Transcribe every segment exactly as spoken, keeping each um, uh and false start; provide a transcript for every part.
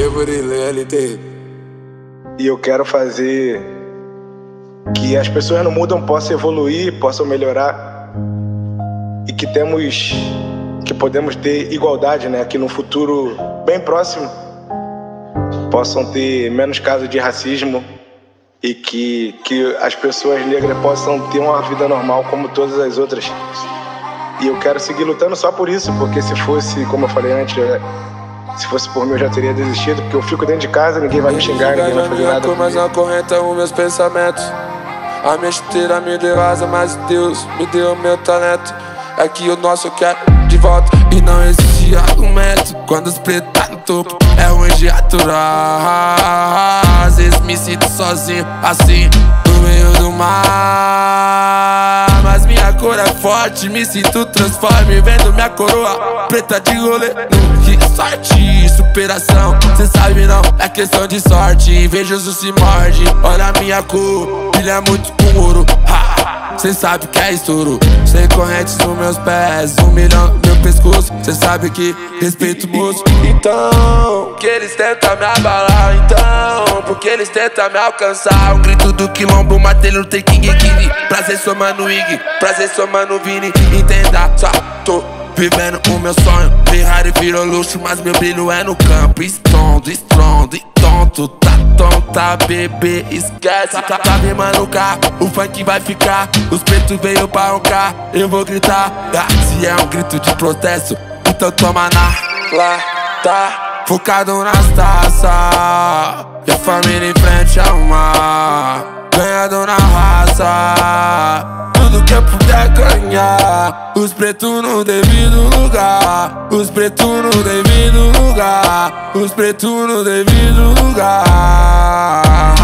L T. E eu quero fazer que as pessoas no mundo possam evoluir, possam melhorar e que temos, que podemos ter igualdade, né? Que no futuro bem próximo possam ter menos casos de racismo e que, que as pessoas negras possam ter uma vida normal como todas as outras. E eu quero seguir lutando só por isso, porque se fosse, como eu falei antes, se fosse por mim eu já teria desistido, porque eu fico dentro de casa, ninguém vai me xingar, ninguém vai fazer nada. Mas não acorrentam os meus pensamentos. A minha chuteira me deu asa, mas Deus me deu meu talento. É que o nosso quer de volta e não existe argumento. Quando os pretos tá no topo, é ruim de aturar. Às vezes me sinto sozinho, assim, no meio do mar. Mas minha cor é forte, me sinto transforme, vendo minha coroa preta de rolê. Que sorte, superação, cê sabe não, é questão de sorte. Invejoso se morde, olha a minha cor, brilha muito com ouro. Cê sabe que é estouro, sem correntes nos meus pés, um milhão no meu pescoço. Cê sabe que respeito o moço. Então, que eles tentam me abalar. Então, porque eles tentam me alcançar. O grito do quilombo, Martin Luther King King. Prazer, sou mano Ig, prazer, sou mano Vini. Entenda, só tô vivendo o meu sonho. Ferrari virou luxo, mas meu brilho é no campo. Estrondo, estrondo e tonto. Tá tonta, bebê, esquece. Tá, tá rimando o carro, o funk vai ficar. Os pretos veio pra roncar, eu vou gritar. Ah, se é um grito de protesto, então toma na lata. Focado nas taças, e a família em frente ao mar. Ganhado na raça, tudo que eu puder ganhar. Os pretos no devido lugar, os pretos no devido lugar, os pretos no devido lugar.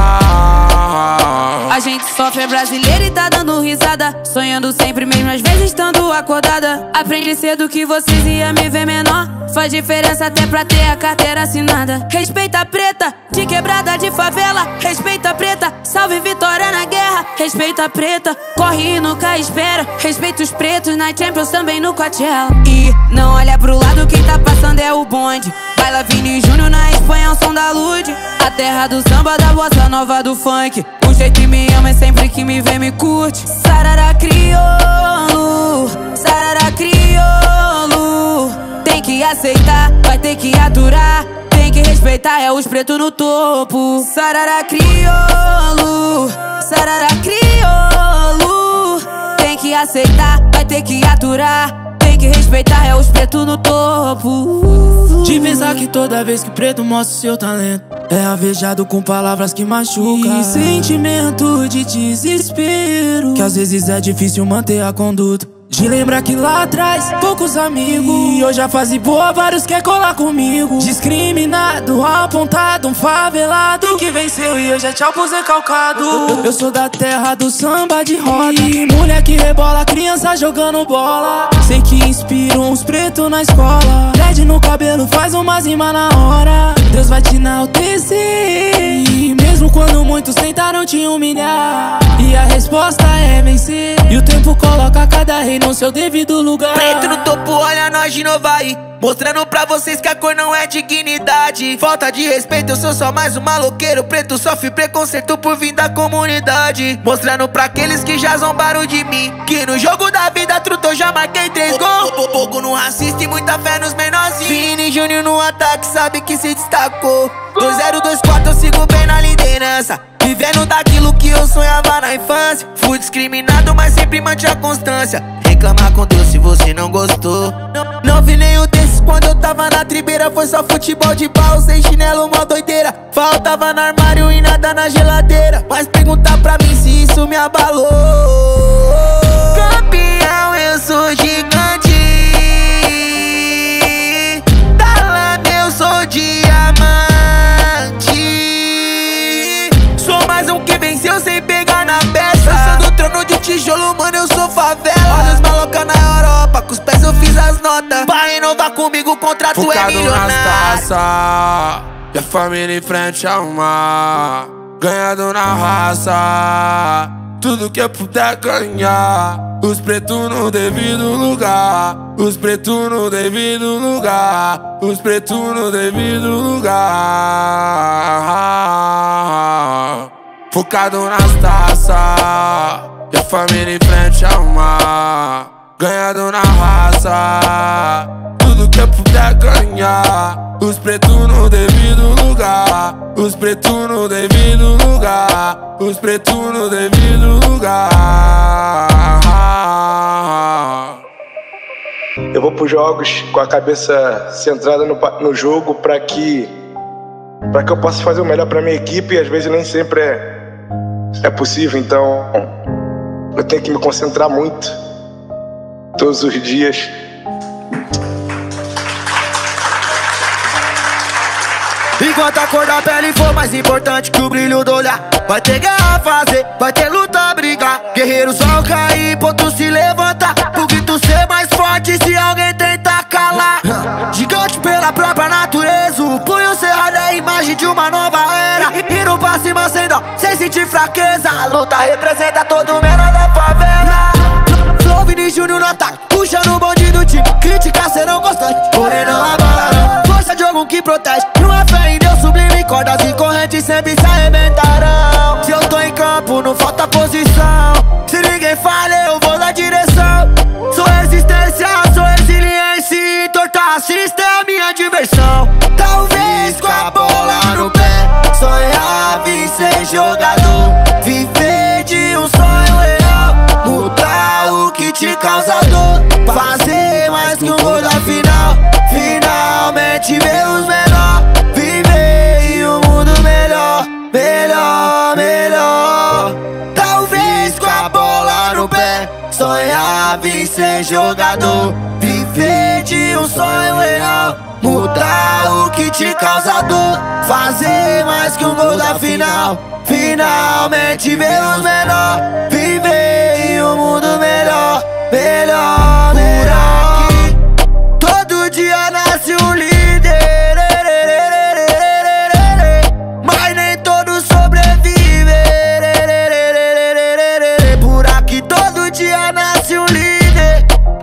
A gente sofre, é brasileira e tá dando risada, sonhando sempre, mesmo às vezes estando acordada. Aprendi cedo que vocês iam me ver menor, faz diferença até pra ter a carteira assinada. Respeita a preta, de quebrada, de favela. Respeita a preta, salve vitória na guerra. Respeita a preta, corre e nunca espera. Respeita os pretos na Champions, também no Coachella. E não olha pro lado, quem tá passando é o bonde. Baila Vini Júnior na Espanha, o som da Lud. A terra do samba, da bossa nova, do funk. O jeito que me ama é sempre que me vê, me curte. Sarará crioulo, sarará crioulo. Tem que aceitar, vai ter que aturar. Tem que respeitar, é os pretos no topo. Sarará crioulo, sarará crioulo. Tem que aceitar, vai ter que aturar. Tem que respeitar, é os pretos no topo. De pensar que toda vez que preto mostra o seu talento, é avejado com palavras que machucam. E sentimento de desespero, que às vezes é difícil manter a conduta. De lembrar que lá atrás, poucos amigos, e hoje a fase boa, vários quer colar comigo. Discriminado, apontado, um favelado que venceu e hoje é tchau pro Zé Calcado. Eu, eu sou da terra do samba de roda, e mulher que rebola, criança jogando bola. Sei que inspiram os pretos na escola. Dread no cabelo, faz uma rima na hora. Deus vai te enaltecer, e mesmo quando muitos tentaram te humilhar, e a resposta é vencer. E o tempo coloca cada rei no seu devido lugar. Preto no topo, olha nós de novo aí, mostrando pra vocês que a cor não é dignidade. Falta de respeito, eu sou só mais um maloqueiro. Preto sofre preconceito por vir da comunidade. Mostrando pra aqueles que já zombaram de mim, que no jogo da vida, truto, eu já marquei três gols. Pouco no racista e muita fé nos menorzinhos. Vini Júnior no ataque, sabe que se destacou. Dois zero dois quatro, eu sigo bem na liderança, vivendo daquilo que eu sonhava na infância. Fui discriminado, mas sempre mantive a constância. Reclamar com Deus se você não gostou. Não, não vi nenhum desses quando eu tava na tribeira. Foi só futebol de pau, sem chinelo, mó doideira. Faltava no armário e nada na geladeira. Mas perguntar pra mim se isso me abalou. Campeão, eu sou gigante. Da lama eu sou diamante. Sou mais um que venceu sem pegar na peça. Eu sou do trono de tijolo, mano, eu sou favela. Olha os maloca na Europa, com os pés eu fiz as notas. Pra renovar comigo, o contrato Focado é milionário. nas taças, e a família em frente ao mar. Ganhado na raça, tudo que eu puder ganhar. Os pretos no devido lugar, os pretos no devido lugar, os pretos no devido lugar. Focado nas taças e a família em frente ao mar. Ganhado na raça, tudo que eu puder ganhar. Os pretos no devido lugar, os pretos no devido lugar, os pretos no devido lugar. Eu vou pros jogos com a cabeça centrada no, no jogo pra que, pra que eu possa fazer o melhor pra minha equipe, e às vezes nem sempre é, é possível, então eu tenho que me concentrar muito todos os dias. Enquanto a cor da pele for mais importante que o brilho do olhar, vai ter guerra a fazer, vai ter luta a brigar. Guerreiro só cair, ponto se levanta, o grito ser mais forte se alguém tentar calar. Gigante pela própria natureza, o punho cerrado é a imagem de uma nova era. Indo pra cima sem dó, sem sentir fraqueza. A luta representa todo o menor da favela. Flow Vini Júnior no ataque, puxando o bonde do time. Críticas serão constantes, porém não abalarão. Força de algum que protege, numa fé em Deus sublime. Cordas e correntes sempre se arrebentarão. Se eu tô em campo, não falta posição. Se ninguém falha, eu vou na direção. Sou resistência, sou resiliência. Torta racista é a minha diversão. Talvez com a bola no pé sonhava em ser jogador. Viver de um sonho real, mudar o que te causa dor. Fazer mais que um gol da final, finalmente ver os menores. Viver em um mundo melhor, melhor, melhor. Talvez com a bola no pé sonhava em ser jogador. Viver de um sonho real, mudar o que te causa dor. Fazer mais que um gol da final, finalmente ver os menores. Viver em um mundo melhor, melhor, melhor. Todo dia nasce um líder, mas nem todos sobrevivem. Por aqui todo dia nasce um líder,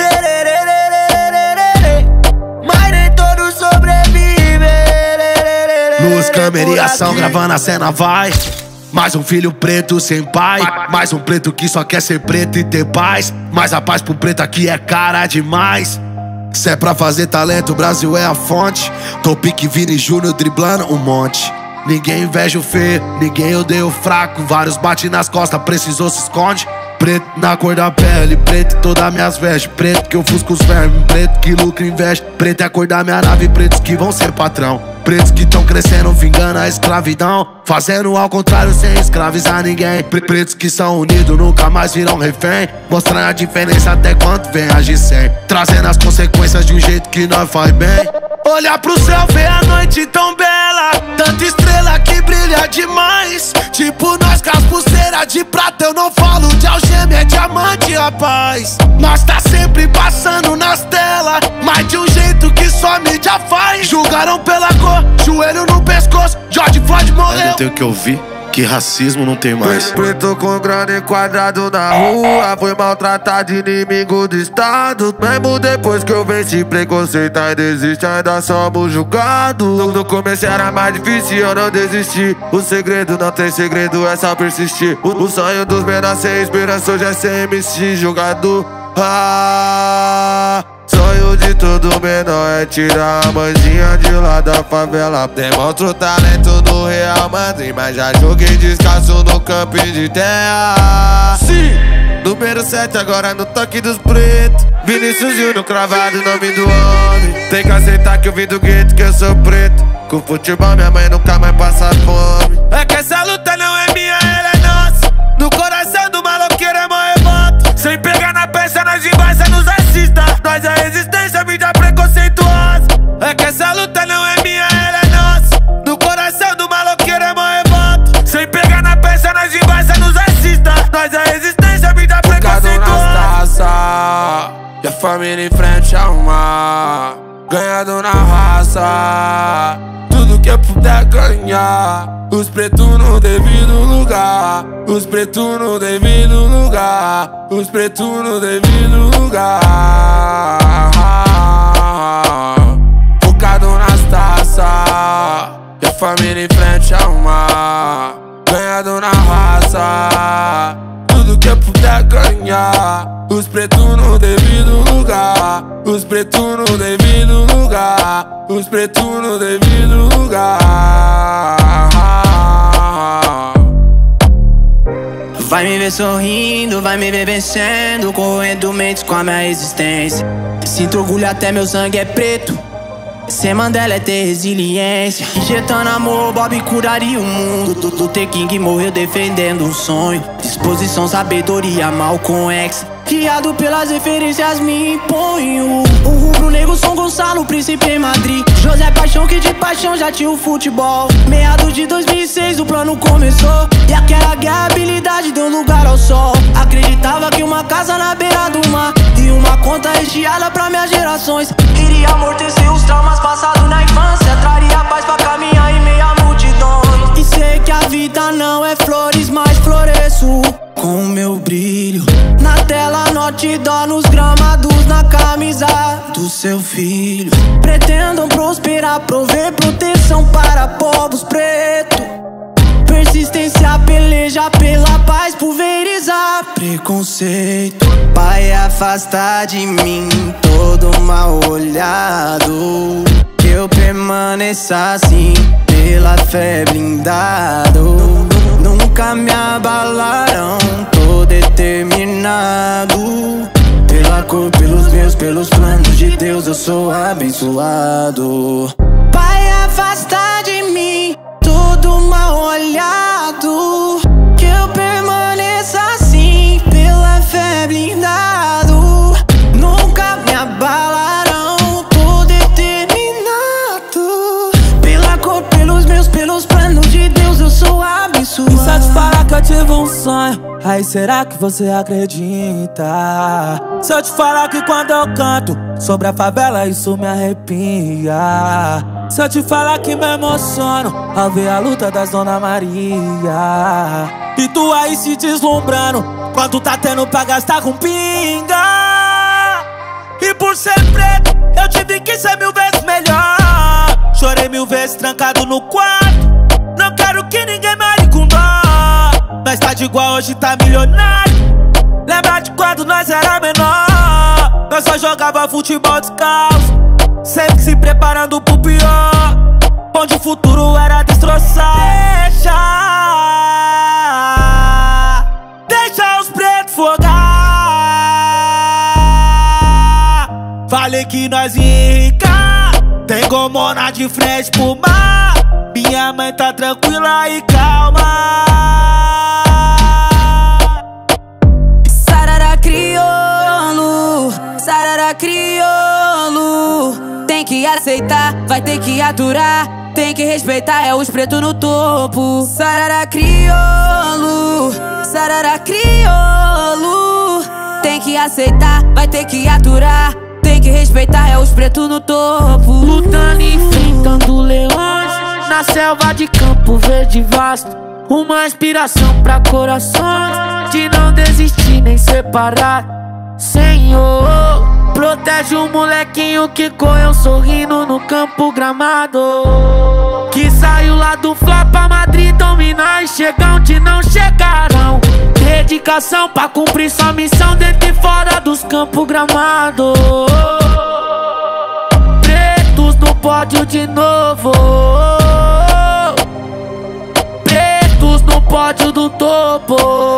mas nem todos sobrevivem. Luz, câmera e ação, gravando a cena, vai. Mais um filho preto sem pai, mais um preto que só quer ser preto e ter paz. Mas a paz pro preto aqui é cara demais. Se é pra fazer talento, o Brasil é a fonte. Tô pique Vini Júnior driblando um monte. Ninguém inveja o feio, ninguém odeia o fraco. Vários bate nas costas, precisou se esconde. Preto na cor da pele, preto em todas minhas vestes. Preto que eu fusco os vermes, preto que lucra e investe. Preto é a cor da minha nave, pretos que vão ser patrão. Pretos que tão crescendo, vingando a escravidão. Fazendo ao contrário sem escravizar ninguém. Pretos que são unidos, nunca mais viram refém. Mostrando a diferença até quanto vem agir sem. Trazendo as consequências de um jeito que nós faz bem. Olhar pro céu, ver a noite tão bela. Tanta estrela que brilha demais. Tipo nós com as pulseiras de prata. Eu não falo de algema, é diamante, rapaz. Nós tá sempre passando nas telas, mas de um jeito que só mídia faz. Julgaram pela cor, joelho no pescoço. George Floyd morreu. Eu tenho que ouvir que racismo não tem mais. Preto com grana enquadrado na rua, foi maltratado, inimigo do Estado. Mesmo depois que eu venci preconceito, ainda existe, ainda somos julgados. No começo era mais difícil, eu não desisti. O segredo não tem segredo, é só persistir. O, o sonho dos menores sem esperança hoje é ser M C jogador. Ah, sonho de todo menor é tirar a mãezinha de lá da favela. Demonstro talento no Real Madrid, mas já joguei descalço no campo de terra. Sim, número sete agora no toque dos pretos. Vinícius Júnior cravado, nome do homem. Tem que aceitar que eu vim do gueto, que eu sou preto. Com futebol minha mãe nunca mais passa fome. É que essa luta não é minha, ela é nossa. No coração do maloqueiro é mó revolta. Sem pegar na peça, nós embaça nos assista. Nós é resistência, mídia preconceituosa. É que essa luta não é minha, ela é nossa. No coração do maloqueiro é mó revolta. Sem pegar na peça, nós embaça nos assista. Nós é resistência, mídia preconceituosa. E a família em frente ao mar. Ganhado na raça, tudo que eu puder ganhar. Os pretos no devido lugar. Os pretos no devido lugar. Os pretos no devido lugar. Focado nas taças. E a família em frente ao mar. Ganhado na raça. Tudo que eu puder ganhar. Os pretos no devido lugar. Os pretos no devido lugar. Os pretos no devido lugar. Vai me ver sorrindo, vai me ver vencendo, correndo mentes com a minha existência. Sinto orgulho, até meu sangue é preto. Ser Mandela é ter resiliência. Injetando amor, Bob curaria o mundo. Do The King morreu defendendo um sonho. Disposição, sabedoria, Malcolm X. Criado pelas referências, me imponho. O rubro negro, São Gonçalo, príncipe em Madrid. José Paixão, que de paixão já tinha o futebol. Meados de dois mil e seis o plano começou. E aquela guerra, habilidade deu lugar ao sol. Acreditava que uma casa na beira do mar e uma conta recheada pra minhas gerações iria amortecer os traumas passados na infância. Traria paz pra caminhar em meio a multidões. E sei que a vida não é flores, mas floresço com o meu brilho. Na tela, norte, dó nos gramados, na camisa do seu filho. Pretendam prosperar, prover proteção para povos pretos. Persistência, peleja pela paz, pulverizar preconceito. Pai, afasta de mim todo mal olhado. Que eu permaneça assim, pela fé blindado. Nunca me abalarão, tô determinado. Pela cor, pelos meus, pelos planos de Deus, eu sou abençoado. Pai, afasta de mim todo mal olhado. Que eu permaneça assim, pela fé blindado. Nunca me abalarão, tô determinado. Pela cor, pelos meus, pelos planos de Deus, eu sou abençoado. E só te falar que eu tive um sonho, aí será que você acredita? Se eu te falar que quando eu canto sobre a favela, isso me arrepia. Se eu te falar que me emociono ao ver a luta das Dona Maria. E tu aí se deslumbrando quando tá tendo pra gastar com pinga. E por ser preto, eu tive que ser mil vezes melhor. Chorei mil vezes trancado no quarto. Não quero que ninguém me olhe com dó. Nós tá de igual, hoje tá milionário. Lembra de quando nós era menor? Nós só jogava futebol descalço, sempre se preparando pro pior. Onde o futuro era destroçar. Deixa, deixa os pretos fogar. Falei que nós ia enricar. Tem gomona de frente pro mar. Minha mãe tá tranquila e calma. Sarará crioulo, sarará crioulo. Tem que aceitar, vai ter que aturar. Tem que respeitar, é os pretos no topo. Sarará crioulo, sarará crioulo. Tem que aceitar, vai ter que aturar. Tem que respeitar, é os pretos no topo. Lutando e enfrentando leões na selva de Campo Verde vasto. Uma inspiração pra corações de não desistir nem separar. Senhor, protege o molequinho que correu sorrindo no campo gramado. Que saiu lá do Fla pra Madrid dominar e chegar onde não chegarão. Dedicação pra cumprir sua missão dentro e fora dos campos gramados. Pretos no pódio de novo. Pretos no pódio do topo.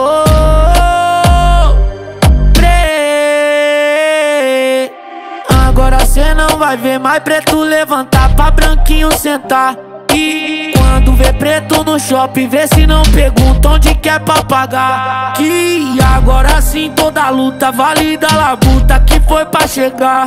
Agora cê não vai ver mais preto levantar pra branquinho sentar. E quando vê preto no shopping, vê se não pergunta onde quer pra pagar. Que agora sim toda luta valida a labuta que foi pra chegar.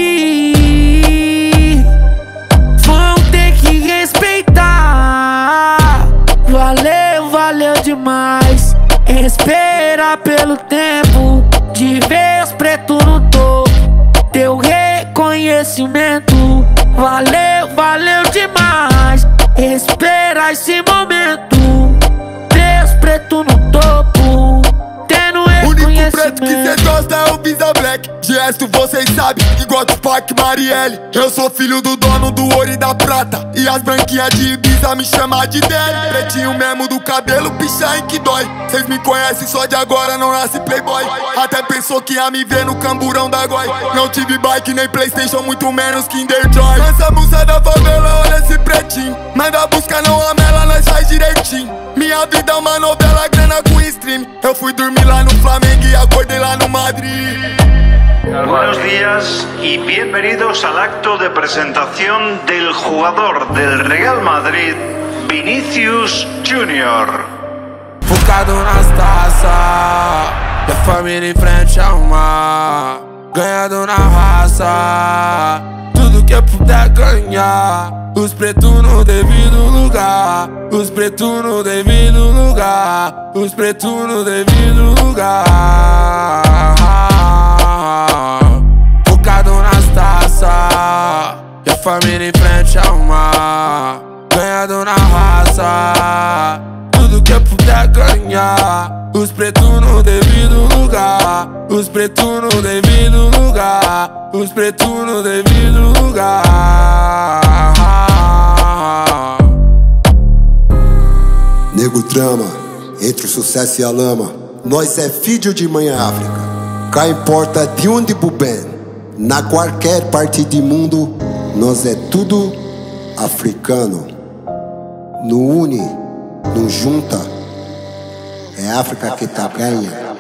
E vão ter que respeitar. Valeu, valeu demais. Espera pelo tempo de ver os pretos no topo. Teu reconhecimento, valeu, valeu demais. Espera esse momento, Deus preto no topo, tendo único reconhecimento. preto que cê gosta é o Visa Black. De resto vocês sabem, igual Tupac Marielle. Eu sou filho do dono do ouro e da prata, e as branquinhas de Ibiza me chamam de Daddy. Pretinho mesmo do cabelo, picha em que dói. Cês me conhecem só de agora, não nasce playboy. Até pensou que ia me ver no camburão da Goi. Não tive bike nem Playstation, muito menos Kinder Joy. Lança a musa da favela, olha esse pretinho. Manda busca, não amela, nós faz direitinho. Minha vida é uma novela, grana com stream. Eu fui dormir lá no Flamengo e acordei lá no Madrid. Buenos días y bienvenidos al acto de presentación del jugador del Real Madrid, Vinícius Júnior. Focado nas taças, minha família em frente ao mar. Ganhando na raça, tudo que eu puder ganhar. Os pretos no devido lugar, os pretos no devido lugar, os pretos no devido lugar. Focado nas taças, minha família em frente ao mar. Ganhando na raça, tudo que eu puder ganhar. Os pretos no devido lugar, os pretos no devido lugar, os pretos no devido lugar. Nego trama, entre o sucesso e a lama. Nós é filho de mãe África. Cá importa de onde bubem. Na qualquer parte do mundo, nós é tudo africano. No une, no junta. É África que tá ganha.